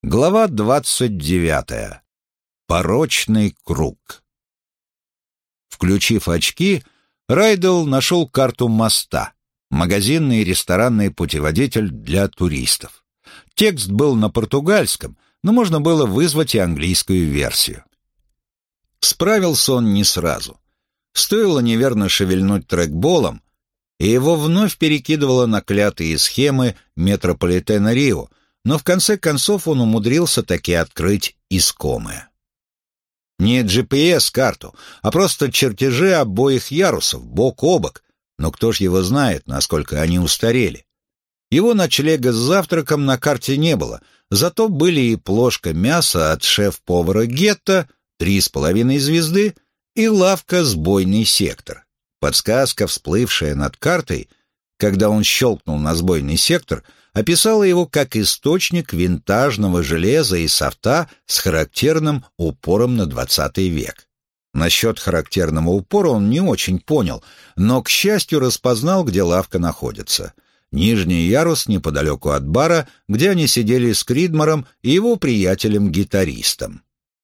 Глава 29. Порочный круг. Включив очки, Райдел нашел карту моста, магазинный и ресторанный путеводитель для туристов. Текст был на португальском, но можно было вызвать и английскую версию. Справился он не сразу. Стоило неверно шевельнуть трекболом, и его вновь перекидывало на клятые схемы метрополитена Рио, но в конце концов он умудрился таки открыть искомое. Не GPS-карту, а просто чертежи обоих ярусов, бок о бок, но кто ж его знает, насколько они устарели. Его ночлега с завтраком на карте не было, зато были и плошка мяса от шеф-повара Гетто, 3,5 звезды, и лавка «Сбойный сектор». Подсказка, всплывшая над картой, когда он щелкнул на сбойный сектор, описала его как источник винтажного железа и софта с характерным упором на 20 век. Насчет характерного упора он не очень понял, но, к счастью, распознал, где лавка находится. Нижний ярус неподалеку от бара, где они сидели с Кридмором и его приятелем-гитаристом.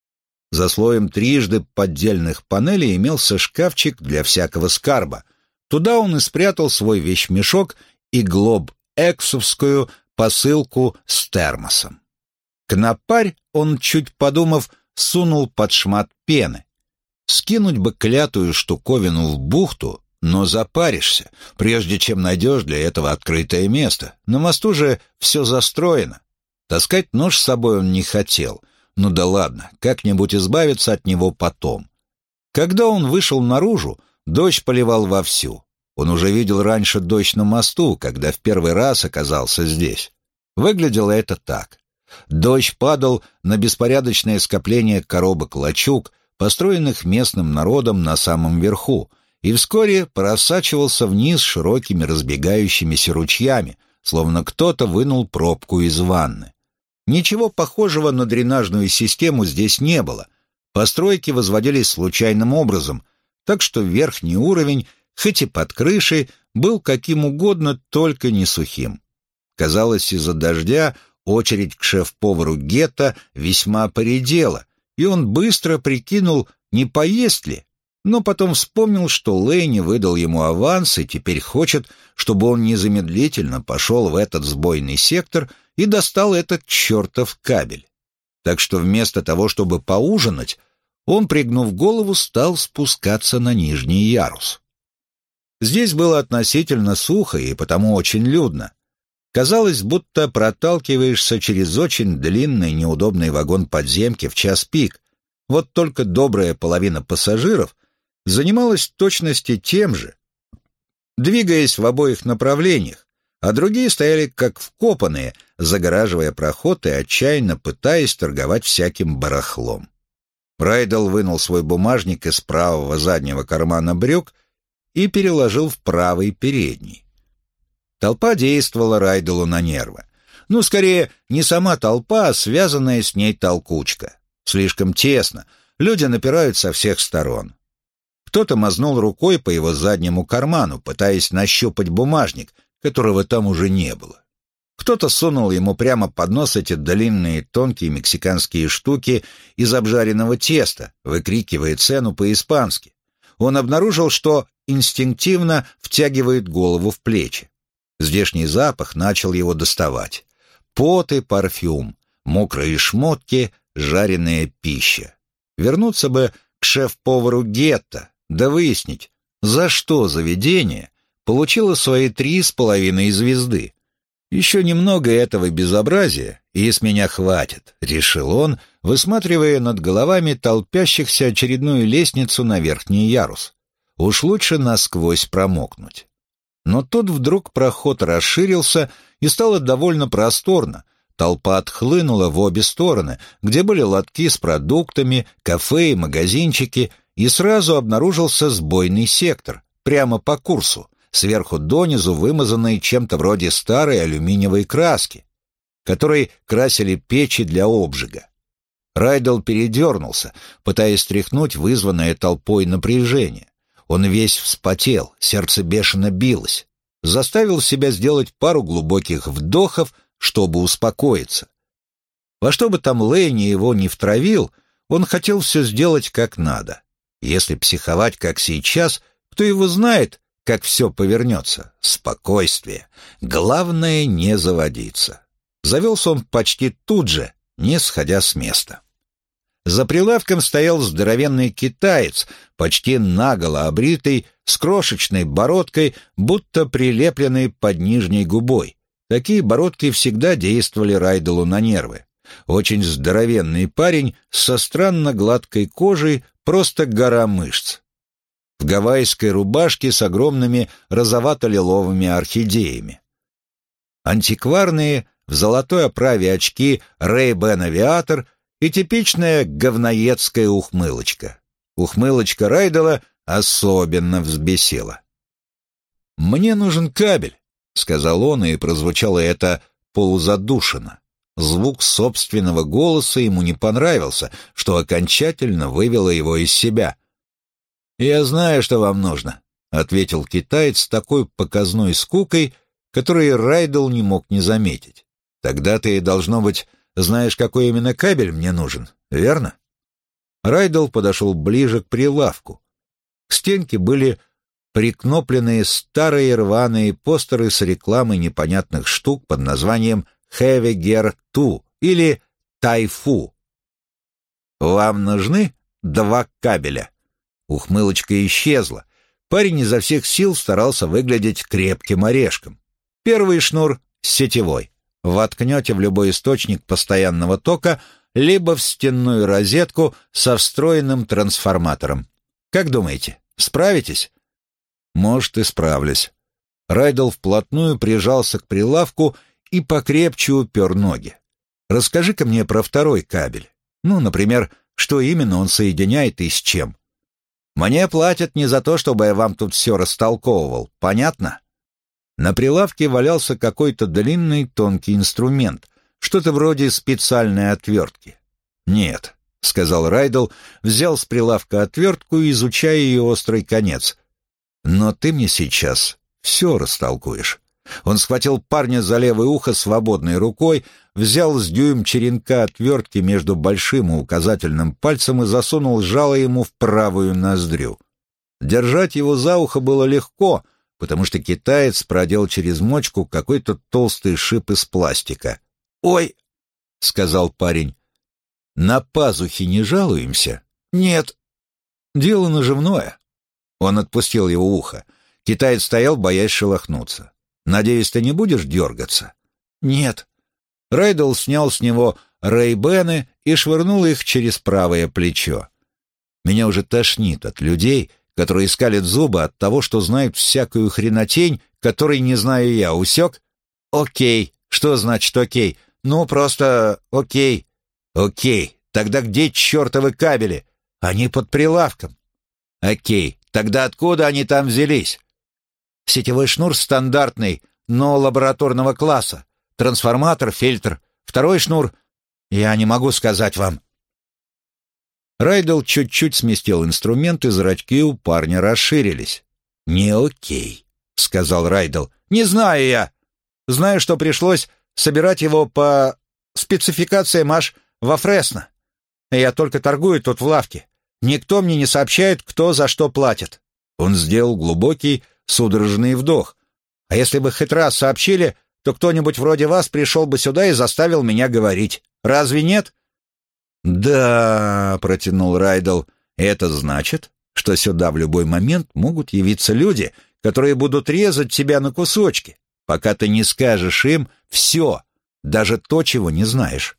За слоем трижды поддельных панелей имелся шкафчик для всякого скарба. Туда он и спрятал свой вещмешок и глоб-эксовскую посылку с термосом. Кнопарь он, чуть подумав, сунул под шмат пены. Скинуть бы клятую штуковину в бухту, но запаришься, прежде чем найдешь для этого открытое место. На мосту же все застроено. Таскать нож с собой он не хотел. Ну да ладно, как-нибудь избавиться от него потом. Когда он вышел наружу, дождь поливал вовсю. Он уже видел раньше дождь на мосту, когда в первый раз оказался здесь. Выглядело это так. Дождь падал на беспорядочное скопление коробок-лачуг, построенных местным народом на самом верху, и вскоре просачивался вниз широкими разбегающимися ручьями, словно кто-то вынул пробку из ванны. Ничего похожего на дренажную систему здесь не было. Постройки возводились случайным образом, так что верхний уровень, хоть и под крышей, был каким угодно, только не сухим. Казалось, из-за дождя очередь к шеф-повару Гетто весьма поредела, и он быстро прикинул, не поесть ли, но потом вспомнил, что Лэйни выдал ему аванс и теперь хочет, чтобы он незамедлительно пошел в этот сбойный сектор и достал этот чертов кабель. Так что вместо того, чтобы поужинать, он, пригнув голову, стал спускаться на нижний ярус. Здесь было относительно сухо и потому очень людно. Казалось, будто проталкиваешься через очень длинный неудобный вагон подземки в час пик. Вот только добрая половина пассажиров занималась в точности тем же, двигаясь в обоих направлениях, а другие стояли как вкопанные, загораживая проход и отчаянно пытаясь торговать всяким барахлом. Райдел вынул свой бумажник из правого заднего кармана брюк и переложил в правый передний. Толпа действовала Райделу на нервы. Ну, скорее, не сама толпа, а связанная с ней толкучка. Слишком тесно, люди напирают со всех сторон. Кто-то мазнул рукой по его заднему карману, пытаясь нащупать бумажник, которого там уже не было. Кто-то сунул ему прямо под нос эти длинные тонкие мексиканские штуки из обжаренного теста, выкрикивая цену по-испански. Он обнаружил, что инстинктивно втягивает голову в плечи. Здешний запах начал его доставать. Пот и парфюм, мокрые шмотки, жареная пища. Вернуться бы к шеф-повару Гетто, да выяснить, за что заведение получило свои 3,5 звезды. «Еще немного этого безобразия, и с меня хватит», — решил он, высматривая над головами толпящихся очередную лестницу на верхний ярус. «Уж лучше насквозь промокнуть». Но тут вдруг проход расширился и стало довольно просторно. Толпа отхлынула в обе стороны, где были лотки с продуктами, кафе и магазинчики, и сразу обнаружился сбойный сектор, прямо по курсу, сверху донизу вымазанный чем-то вроде старой алюминиевой краски, которой красили печи для обжига. Райдел передернулся, пытаясь стряхнуть вызванное толпой напряжение. Он весь вспотел, сердце бешено билось. Заставил себя сделать пару глубоких вдохов, чтобы успокоиться. Во что бы там Лэйни его не втравил, он хотел все сделать как надо. Если психовать, как сейчас, кто его знает, как все повернется. Спокойствие. Главное не заводиться. Завелся он почти тут же, не сходя с места. За прилавком стоял здоровенный китаец, почти наголо обритый, с крошечной бородкой, будто прилепленной под нижней губой. Такие бородки всегда действовали Райделу на нервы. Очень здоровенный парень со странно гладкой кожей, просто гора мышц. В гавайской рубашке с огромными розовато-лиловыми орхидеями. Антикварные, в золотой оправе очки Ray-Ban Aviator и типичная говноедская ухмылочка. Ухмылочка Райдела особенно взбесила. «Мне нужен кабель», — сказал он, и прозвучало это полузадушенно. Звук собственного голоса ему не понравился, что окончательно вывело его из себя. «Я знаю, что вам нужно», — ответил китаец с такой показной скукой, которой Райдел не мог не заметить. «Тогда ты, должно быть, знаешь, какой именно кабель мне нужен, верно?» Райдел подошел ближе к прилавку. К стенке были прикнопленные старые рваные постеры с рекламой непонятных штук под названием «Heavy Gear 2» или «Тайфу». «Вам нужны 2 кабеля?» Ухмылочка исчезла. Парень изо всех сил старался выглядеть крепким орешком. Первый шнур сетевой. Воткнете в любой источник постоянного тока, либо в стенную розетку со встроенным трансформатором. Как думаете, справитесь? Может, и справлюсь. Райдел вплотную прижался к прилавку и покрепче упер ноги. Расскажи-ка мне про второй кабель. Ну, например, что именно он соединяет и с чем. Мне платят не за то, чтобы я вам тут все растолковывал, понятно? На прилавке валялся какой-то длинный тонкий инструмент, что-то вроде специальной отвертки. «Нет», — сказал Райдел, взял с прилавка отвертку, изучая ее острый конец. «Но ты мне сейчас все растолкуешь». Он схватил парня за левое ухо свободной рукой, взял с дюйм черенка отвертки между большим и указательным пальцем и засунул жало ему в правую ноздрю. Держать его за ухо было легко, потому что китаец продел через мочку какой-то толстый шип из пластика. «Ой!» — сказал парень. «На пазухе не жалуемся?» «Нет». «Дело наживное». Он отпустил его ухо. Китаец стоял, боясь шелохнуться. «Надеюсь, ты не будешь дергаться?» «Нет». Райдел снял с него Ray-Ban'ы и швырнул их через правое плечо. «Меня уже тошнит от людей, которые скалят зубы от того, что знают всякую хренотень, которой не знаю я. Усек?» «Окей». «Что значит окей?» «Ну, просто окей». «Окей. Тогда где чертовы кабели?» «Они под прилавком». «Окей. Тогда откуда они там взялись?» «Сетевой шнур стандартный, но лабораторного класса. Трансформатор, фильтр. Второй шнур... Я не могу сказать вам». Райдел чуть-чуть сместил инструмент, и зрачки у парня расширились. «Не окей», — сказал Райдел. «Не знаю я. Знаю, что пришлось собирать его по спецификациям аж во Фресно. Я только торгую тут в лавке. Никто мне не сообщает, кто за что платит». Он сделал глубокий, судорожный вдох. «А если бы хоть раз сообщили, то кто-нибудь вроде вас пришел бы сюда и заставил меня говорить. Разве нет?» «Да», — протянул Райдел, — «это значит, что сюда в любой момент могут явиться люди, которые будут резать тебя на кусочки, пока ты не скажешь им все, даже то, чего не знаешь».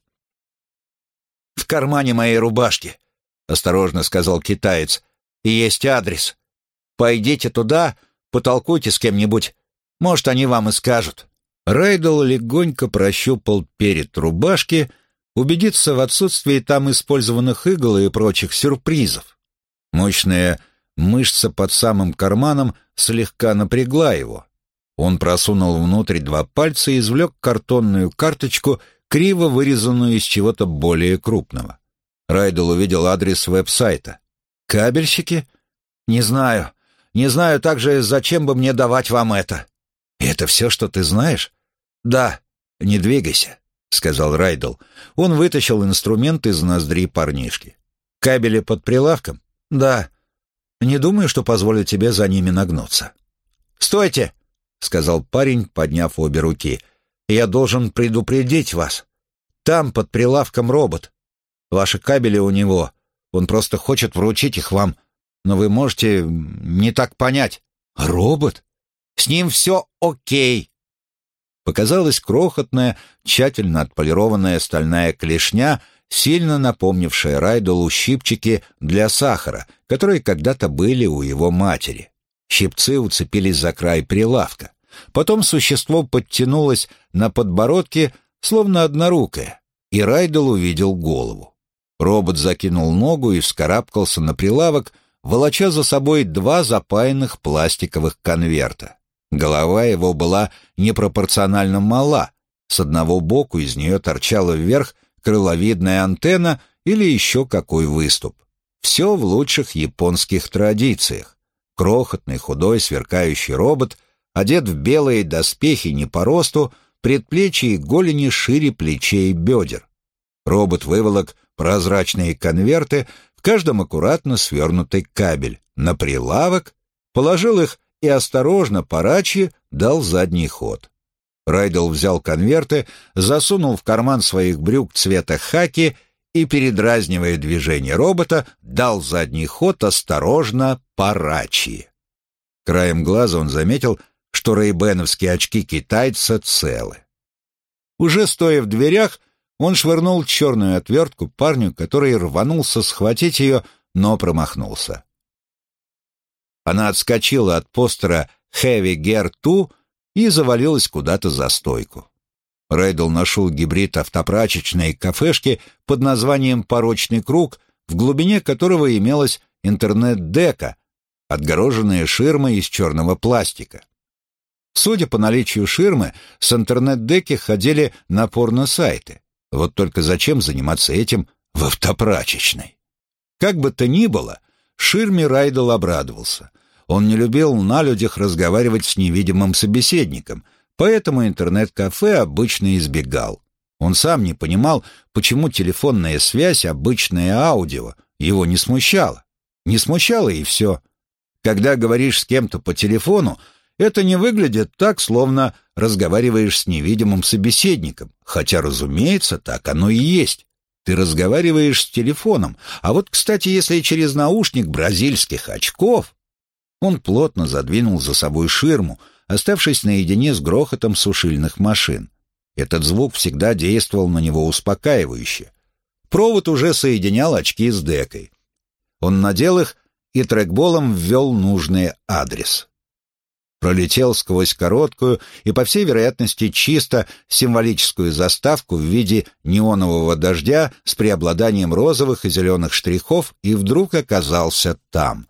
«В кармане моей рубашки», — осторожно сказал китаец, — «есть адрес. Пойдите туда, потолкуйте с кем-нибудь. Может, они вам и скажут». Райдел легонько прощупал перед рубашки, убедиться в отсутствии там использованных игл и прочих сюрпризов. Мощная мышца под самым карманом слегка напрягла его. Он просунул внутрь 2 пальца и извлек картонную карточку, криво вырезанную из чего-то более крупного. Райдел увидел адрес веб-сайта. «Кабельщики? Не знаю. Не знаю также, зачем бы мне давать вам это». «Это все, что ты знаешь?» «Да. Не двигайся», — сказал Райдл. Он вытащил инструмент из ноздри парнишки. «Кабели под прилавком?» «Да. Не думаю, что позволю тебе за ними нагнуться». «Стойте!» — сказал парень, подняв обе руки. «Я должен предупредить вас. Там под прилавком робот. Ваши кабели у него. Он просто хочет вручить их вам. Но вы можете не так понять». «Робот? С ним все окей». Показалась крохотная, тщательно отполированная стальная клешня, сильно напомнившая Райделу щипчики для сахара, которые когда-то были у его матери. Щипцы уцепились за край прилавка. Потом существо подтянулось на подбородке, словно однорукое, и Райдел увидел голову. Робот закинул ногу и вскарабкался на прилавок, волоча за собой 2 запаянных пластиковых конверта. Голова его была непропорционально мала. С одного боку из нее торчала вверх крыловидная антенна или еще какой выступ. Все в лучших японских традициях. Крохотный, худой, сверкающий робот, одет в белые доспехи не по росту, предплечья и голени шире плечей и бедер. Робот выволок прозрачные конверты, в каждом аккуратно свернутый кабель, на прилавок, положил их и осторожно, порачьи, дал задний ход. Райдел взял конверты, засунул в карман своих брюк цвета хаки и, передразнивая движение робота, дал задний ход осторожно, порачьи. Краем глаза он заметил, что рейбеновские очки китайца целы. Уже стоя в дверях, он швырнул черную отвертку парню, который рванулся схватить ее, но промахнулся. Она отскочила от постера «Heavy Gear 2» и завалилась куда-то за стойку. Райдл нашел гибрид автопрачечной кафешки под названием «Порочный круг», в глубине которого имелась интернет-дека, отгороженная ширмой из черного пластика. Судя по наличию ширмы, с интернет-деки ходили на порно-сайты. Вот только зачем заниматься этим в автопрачечной? Как бы то ни было, ширме Райдл обрадовался. Он не любил на людях разговаривать с невидимым собеседником, поэтому интернет-кафе обычно избегал. Он сам не понимал, почему телефонная связь, обычное аудио, его не смущала. Не смущало и все. Когда говоришь с кем-то по телефону, это не выглядит так, словно разговариваешь с невидимым собеседником, хотя, разумеется, так оно и есть. Ты разговариваешь с телефоном, а вот, кстати, если через наушник бразильских очков... Он плотно задвинул за собой ширму, оставшись наедине с грохотом сушильных машин. Этот звук всегда действовал на него успокаивающе. Провод уже соединял очки с декой. Он надел их и трекболом ввел нужный адрес. Пролетел сквозь короткую и, по всей вероятности, чисто символическую заставку в виде неонового дождя с преобладанием розовых и зеленых штрихов и вдруг оказался там.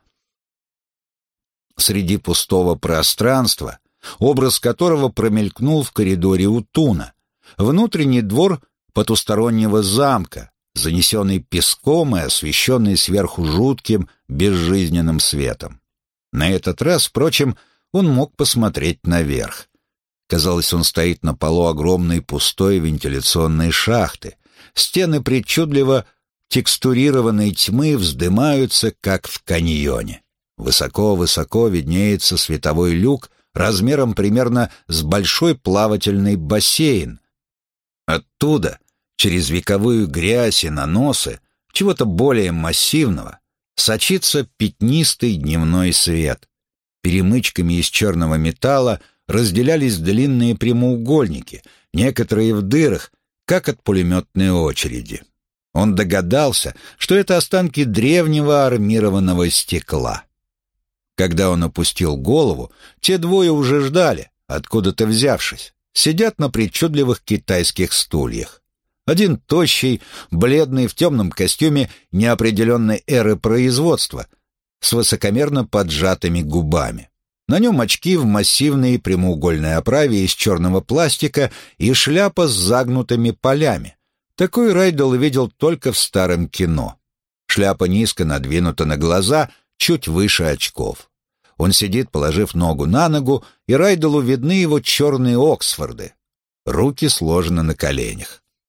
Среди пустого пространства, образ которого промелькнул в коридоре у Туна, внутренний двор потустороннего замка, занесенный песком и освещенный сверху жутким, безжизненным светом. На этот раз, впрочем, он мог посмотреть наверх. Казалось, он стоит на полу огромной пустой вентиляционной шахты. Стены причудливо текстурированной тьмы вздымаются, как в каньоне. Высоко-высоко виднеется световой люк размером примерно с большой плавательный бассейн. Оттуда, через вековую грязь и наносы, чего-то более массивного, сочится пятнистый дневной свет. Перемычками из черного металла разделялись длинные прямоугольники, некоторые в дырах, как от пулеметной очереди. Он догадался, что это останки древнего армированного стекла. Когда он опустил голову, те двое уже ждали, откуда-то взявшись. Сидят на причудливых китайских стульях. Один тощий, бледный, в темном костюме неопределенной эры производства, с высокомерно поджатыми губами. На нем очки в массивной прямоугольной оправе из черного пластика и шляпа с загнутыми полями. Такой Райдл видел только в старом кино. Шляпа низко надвинута на глаза, чуть выше очков. Он сидит, положив ногу на ногу, и Райделу видны его черные Оксфорды. Руки сложены на коленях.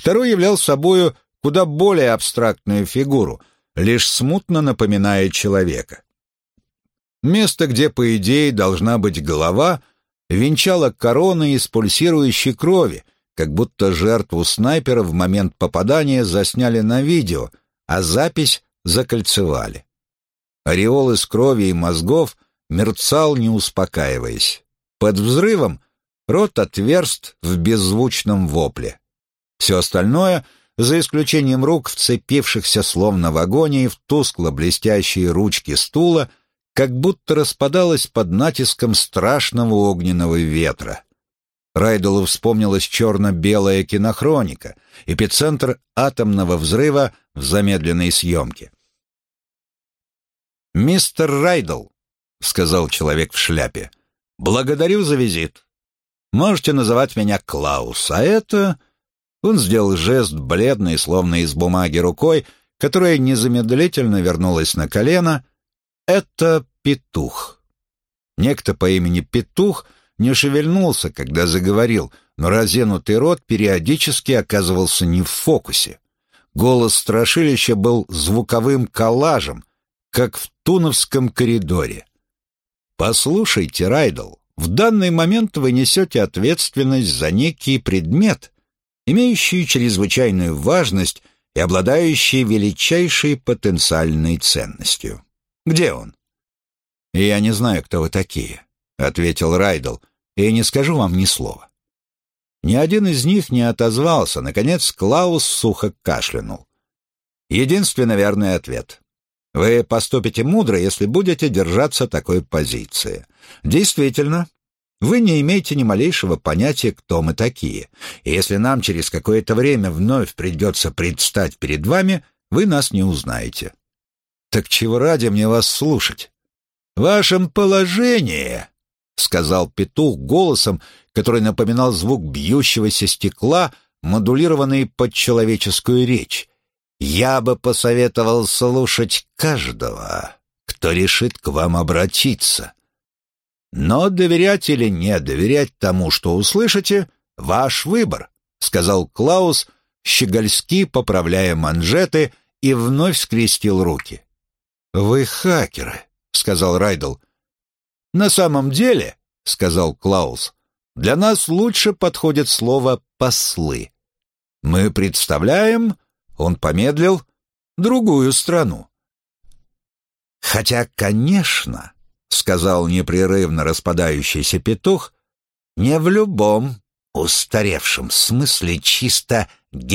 Второй являл собою куда более абстрактную фигуру, лишь смутно напоминая человека. Место, где, по идее, должна быть голова, венчала корона из пульсирующей крови, как будто жертву снайпера в момент попадания засняли на видео, а запись закольцевали. Ореол из крови и мозгов мерцал, не успокаиваясь. Под взрывом рот отверст в беззвучном вопле. Все остальное, за исключением рук, вцепившихся словно в агонии в тускло-блестящие ручки стула, как будто распадалось под натиском страшного огненного ветра. Райделу вспомнилась черно-белая кинохроника, эпицентр атомного взрыва в замедленной съемке. «Мистер Райдел», — сказал человек в шляпе, — «благодарю за визит. Можете называть меня Клаус, а это...» Он сделал жест бледный, словно из бумаги рукой, которая незамедлительно вернулась на колено. «Это Петух». Некто по имени Петух не шевельнулся, когда заговорил, но разинутый рот периодически оказывался не в фокусе. Голос страшилища был звуковым коллажем, как в Туновском коридоре. «Послушайте, Райдел, в данный момент вы несете ответственность за некий предмет, имеющий чрезвычайную важность и обладающий величайшей потенциальной ценностью. Где он?» «Я не знаю, кто вы такие», — ответил Райдел, — «и не скажу вам ни слова». Ни один из них не отозвался. Наконец Клаус сухо кашлянул. «Единственно верный ответ. Вы поступите мудро, если будете держаться такой позиции. Действительно, вы не имеете ни малейшего понятия, кто мы такие, и если нам через какое-то время вновь придется предстать перед вами, вы нас не узнаете. Так чего ради мне вас слушать?» «В вашем положении», — сказал Петух голосом, который напоминал звук бьющегося стекла, модулированный под человеческую речь, «я бы посоветовал слушать каждого, кто решит к вам обратиться. Но доверять или не доверять тому, что услышите, — ваш выбор», — сказал Клаус, щегольски поправляя манжеты, и вновь скрестил руки. «Вы хакеры», — сказал Райдел. «На самом деле, — сказал Клаус, — для нас лучше подходит слово «послы». Мы представляем, — он помедлил, — другую страну. Хотя, конечно, — сказал непрерывно распадающийся Петух, — не в любом устаревшем смысле чисто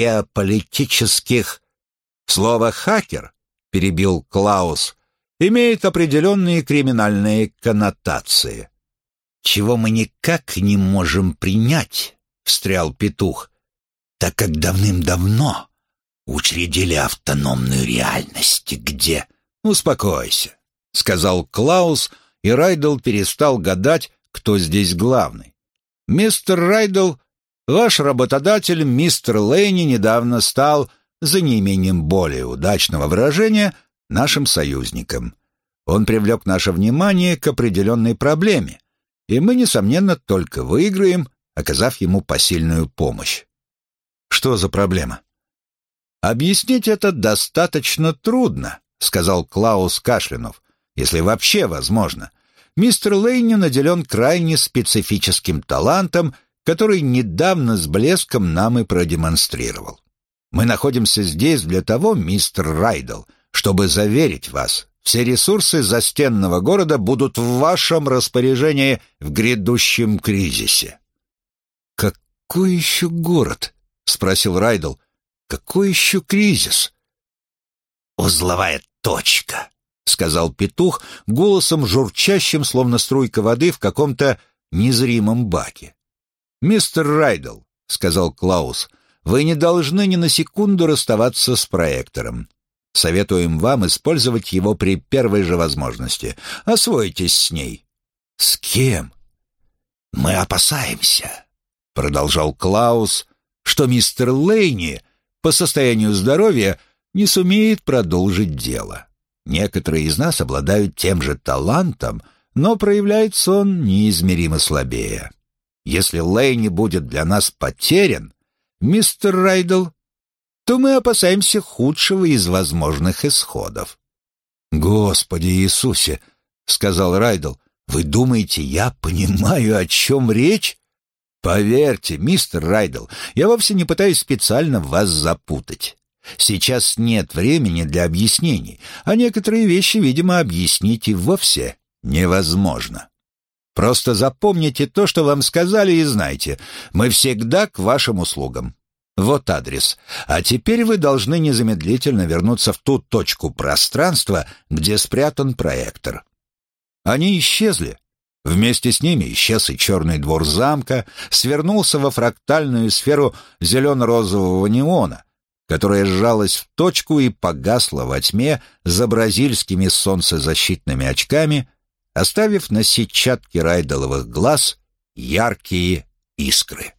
геополитических. Слово «хакер», — перебил Клаус, — имеет определенные криминальные коннотации. «Чего мы никак не можем принять», — встрял Петух, «так как давным-давно учредили автономную реальность, где...» «Успокойся», — сказал Клаус, и Райдел перестал гадать, кто здесь главный. «Мистер Райдел, ваш работодатель, мистер Лейни, недавно стал, за неимением более удачного выражения, нашим союзником. Он привлек наше внимание к определенной проблеме, и мы, несомненно, только выиграем, оказав ему посильную помощь». «Что за проблема?» «Объяснить это достаточно трудно», — сказал Клаус, кашлянув, «если вообще возможно. Мистер Лейни наделен крайне специфическим талантом, который недавно с блеском нам и продемонстрировал. Мы находимся здесь для того, мистер Райдел, чтобы заверить вас, все ресурсы застенного города будут в вашем распоряжении в грядущем кризисе». «Какой еще город?» — спросил Райдел. «Какой еще кризис?» «Узловая точка», — сказал Петух голосом журчащим, словно струйка воды в каком-то незримом баке. «Мистер Райдел», — сказал Клаус, — «вы не должны ни на секунду расставаться с проектором. Советуем вам использовать его при первой же возможности. Освойтесь с ней». «С кем?» «Мы опасаемся», — продолжал Клаус, — «что мистер Лейни по состоянию здоровья не сумеет продолжить дело. Некоторые из нас обладают тем же талантом, но проявляется он неизмеримо слабее. Если Лейни будет для нас потерян, мистер Райдел, то мы опасаемся худшего из возможных исходов». «Господи Иисусе!» — сказал Райдл. «Вы думаете, я понимаю, о чем речь?» «Поверьте, мистер Райдл, я вовсе не пытаюсь специально вас запутать. Сейчас нет времени для объяснений, а некоторые вещи, видимо, объяснить и вовсе невозможно. Просто запомните то, что вам сказали, и знайте, мы всегда к вашим услугам. Вот адрес. А теперь вы должны незамедлительно вернуться в ту точку пространства, где спрятан проектор». Они исчезли. Вместе с ними исчез и черный двор замка, свернулся во фрактальную сферу зелено-розового неона, которая сжалась в точку и погасла во тьме за бразильскими солнцезащитными очками, оставив на сетчатке Райделовых глаз яркие искры.